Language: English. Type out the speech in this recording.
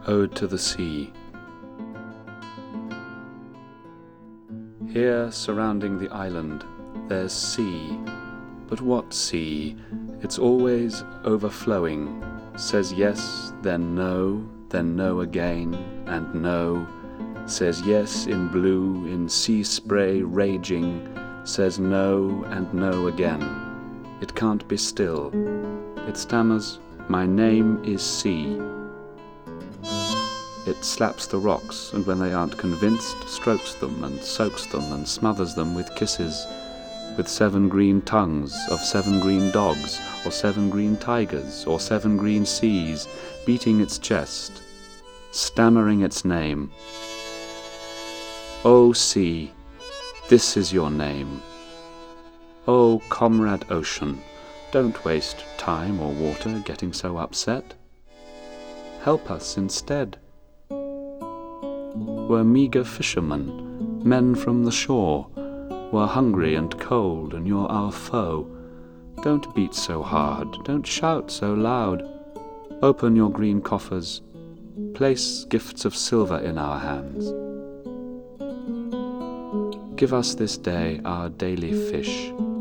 Ode to the Sea. Here, surrounding the island, there's sea. But what sea? It's always overflowing. Says yes, then no again, and no. Says yes in blue, in sea spray raging. Says no, and no again. It can't be still. It stammers, "My name is sea." It slaps the rocks, and when they aren't convinced, strokes them and soaks them and smothers them with kisses, with 7 green tongues of 7 green dogs, or 7 green tigers, or 7 green seas, beating its chest, stammering its name. O sea, this is your name. O comrade ocean, don't waste time or water getting so upset. Help us instead. We're meagre fishermen, men from the shore. We're hungry and cold, and you're our foe. Don't beat so hard, don't shout so loud. Open your green coffers, place gifts of silver in our hands. Give us this day our daily fish.